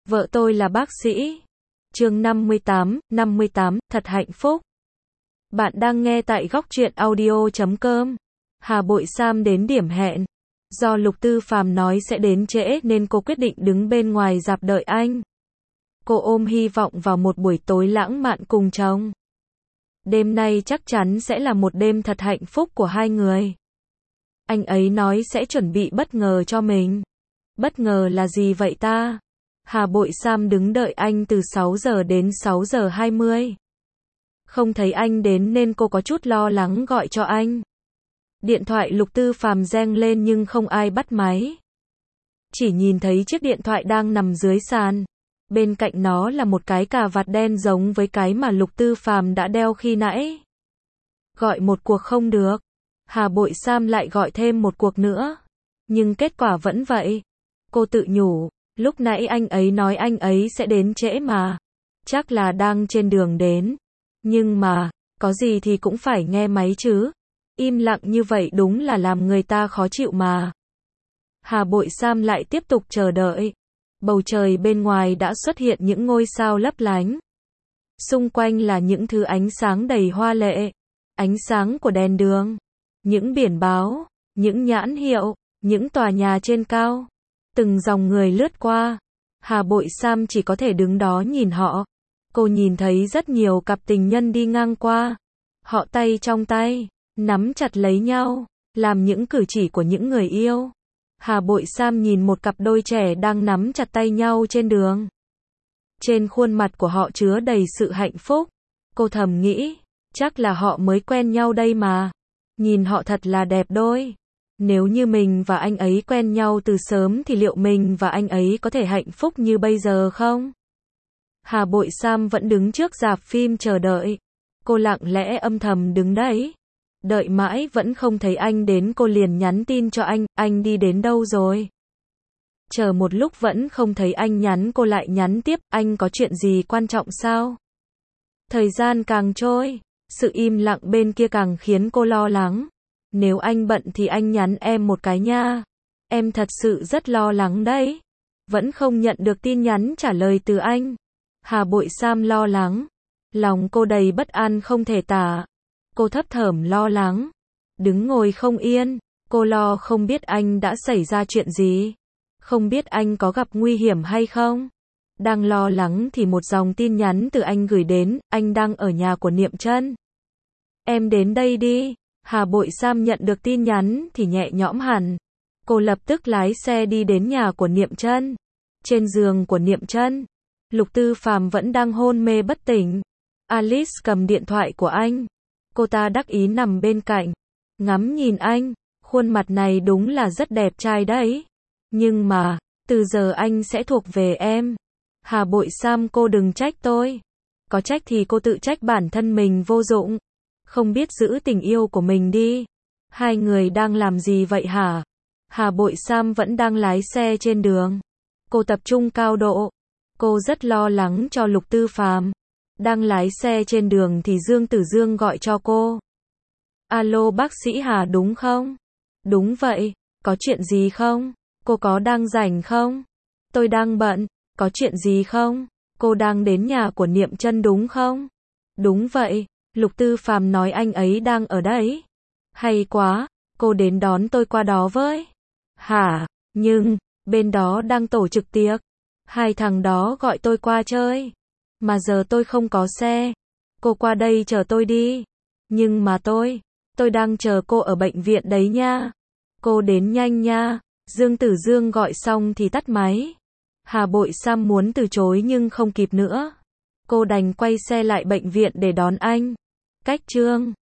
Vợ tôi là bác sĩ. Chương 58, thật hạnh phúc. Bạn đang nghe tại góc truyện audio.com. Hà Bội Sam đến điểm hẹn. Do Lục Tư Phàm nói sẽ đến trễ nên cô quyết định đứng bên ngoài rạp đợi anh. Cô ôm hy vọng vào một buổi tối lãng mạn cùng chồng. Đêm nay chắc chắn sẽ là một đêm thật hạnh phúc của hai người. Anh ấy nói sẽ chuẩn bị bất ngờ cho mình. Bất ngờ là gì vậy ta? Hà Bội Sam đứng đợi anh từ 6 giờ đến 6 giờ 20. Không thấy anh đến nên cô có chút lo lắng gọi cho anh. Điện thoại Lục Tư Phàm reng lên nhưng không ai bắt máy. Chỉ nhìn thấy chiếc điện thoại đang nằm dưới sàn. Bên cạnh nó là một cái cà vạt đen giống với cái mà Lục Tư Phàm đã đeo khi nãy. Gọi một cuộc không được. Hà Bội Sam lại gọi thêm một cuộc nữa. Nhưng kết quả vẫn vậy. Cô tự nhủ, lúc nãy anh ấy nói anh ấy sẽ đến trễ mà. Chắc là đang trên đường đến. Nhưng mà, có gì thì cũng phải nghe máy chứ. Im lặng như vậy đúng là làm người ta khó chịu mà. Hà Bội Sam lại tiếp tục chờ đợi. Bầu trời bên ngoài đã xuất hiện những ngôi sao lấp lánh. Xung quanh là những thứ ánh sáng đầy hoa lệ. Ánh sáng của đèn đường. Những biển báo, những nhãn hiệu, những tòa nhà trên cao. Từng dòng người lướt qua. Hà Bội Sam chỉ có thể đứng đó nhìn họ. Cô nhìn thấy rất nhiều cặp tình nhân đi ngang qua. Họ tay trong tay, nắm chặt lấy nhau, làm những cử chỉ của những người yêu. Hà Bội Sam nhìn một cặp đôi trẻ đang nắm chặt tay nhau trên đường. Trên khuôn mặt của họ chứa đầy sự hạnh phúc. Cô thầm nghĩ, chắc là họ mới quen nhau đây mà. Nhìn họ thật là đẹp đôi. Nếu như mình và anh ấy quen nhau từ sớm thì liệu mình và anh ấy có thể hạnh phúc như bây giờ không? Hà Bội Sam vẫn đứng trước rạp phim chờ đợi. Cô lặng lẽ âm thầm đứng đấy. Đợi mãi vẫn không thấy anh đến, cô liền nhắn tin cho anh đi đến đâu rồi? Chờ một lúc vẫn không thấy anh nhắn, cô lại nhắn tiếp, anh có chuyện gì quan trọng sao? Thời gian càng trôi, sự im lặng bên kia càng khiến cô lo lắng. Nếu anh bận thì anh nhắn em một cái nha. Em thật sự rất lo lắng đấy. Vẫn không nhận được tin nhắn trả lời từ anh. Hà Bội Sam lo lắng. Lòng cô đầy bất an không thể tả. Cô thấp thởm lo lắng. Đứng ngồi không yên. Cô lo không biết anh đã xảy ra chuyện gì. Không biết anh có gặp nguy hiểm hay không. Đang lo lắng thì một dòng tin nhắn từ anh gửi đến. Anh đang ở nhà của Niệm Trân. Em đến đây đi. Hà Bội Sam nhận được tin nhắn thì nhẹ nhõm hẳn. Cô lập tức lái xe đi đến nhà của Niệm Trân. Trên giường của Niệm Trân, Lục Tư Phàm vẫn đang hôn mê bất tỉnh. Alice cầm điện thoại của anh. Cô ta đắc ý nằm bên cạnh, ngắm nhìn anh. Khuôn mặt này đúng là rất đẹp trai đấy. Nhưng mà, từ giờ anh sẽ thuộc về em. Hà Bội Sam, cô đừng trách tôi. Có trách thì cô tự trách bản thân mình vô dụng. Không biết giữ tình yêu của mình đi. Hai người đang làm gì vậy hả? Hà Bội Sam vẫn đang lái xe trên đường. Cô tập trung cao độ. Cô rất lo lắng cho Lục Tư Phàm. Đang lái xe trên đường thì Dương Tử Dương gọi cho cô. Alo bác sĩ Hà đúng không? Đúng vậy. Có chuyện gì không? Cô có đang rảnh không? Tôi đang bận. Có chuyện gì không? Cô đang đến nhà của Niệm Trân đúng không? Đúng vậy. Lục Tư Phàm nói anh ấy đang ở đấy. Hay quá, cô đến đón tôi qua đó với. Hả? Nhưng, bên đó đang tổ chức tiệc. Hai thằng đó gọi tôi qua chơi. Mà giờ tôi không có xe. Cô qua đây chờ tôi đi. Nhưng mà tôi đang chờ cô ở bệnh viện đấy nha. Cô đến nhanh nha. Dương Tử Dương gọi xong thì tắt máy. Hà Bội Sam muốn từ chối nhưng không kịp nữa. Cô đành quay xe lại bệnh viện để đón anh. Cách Trương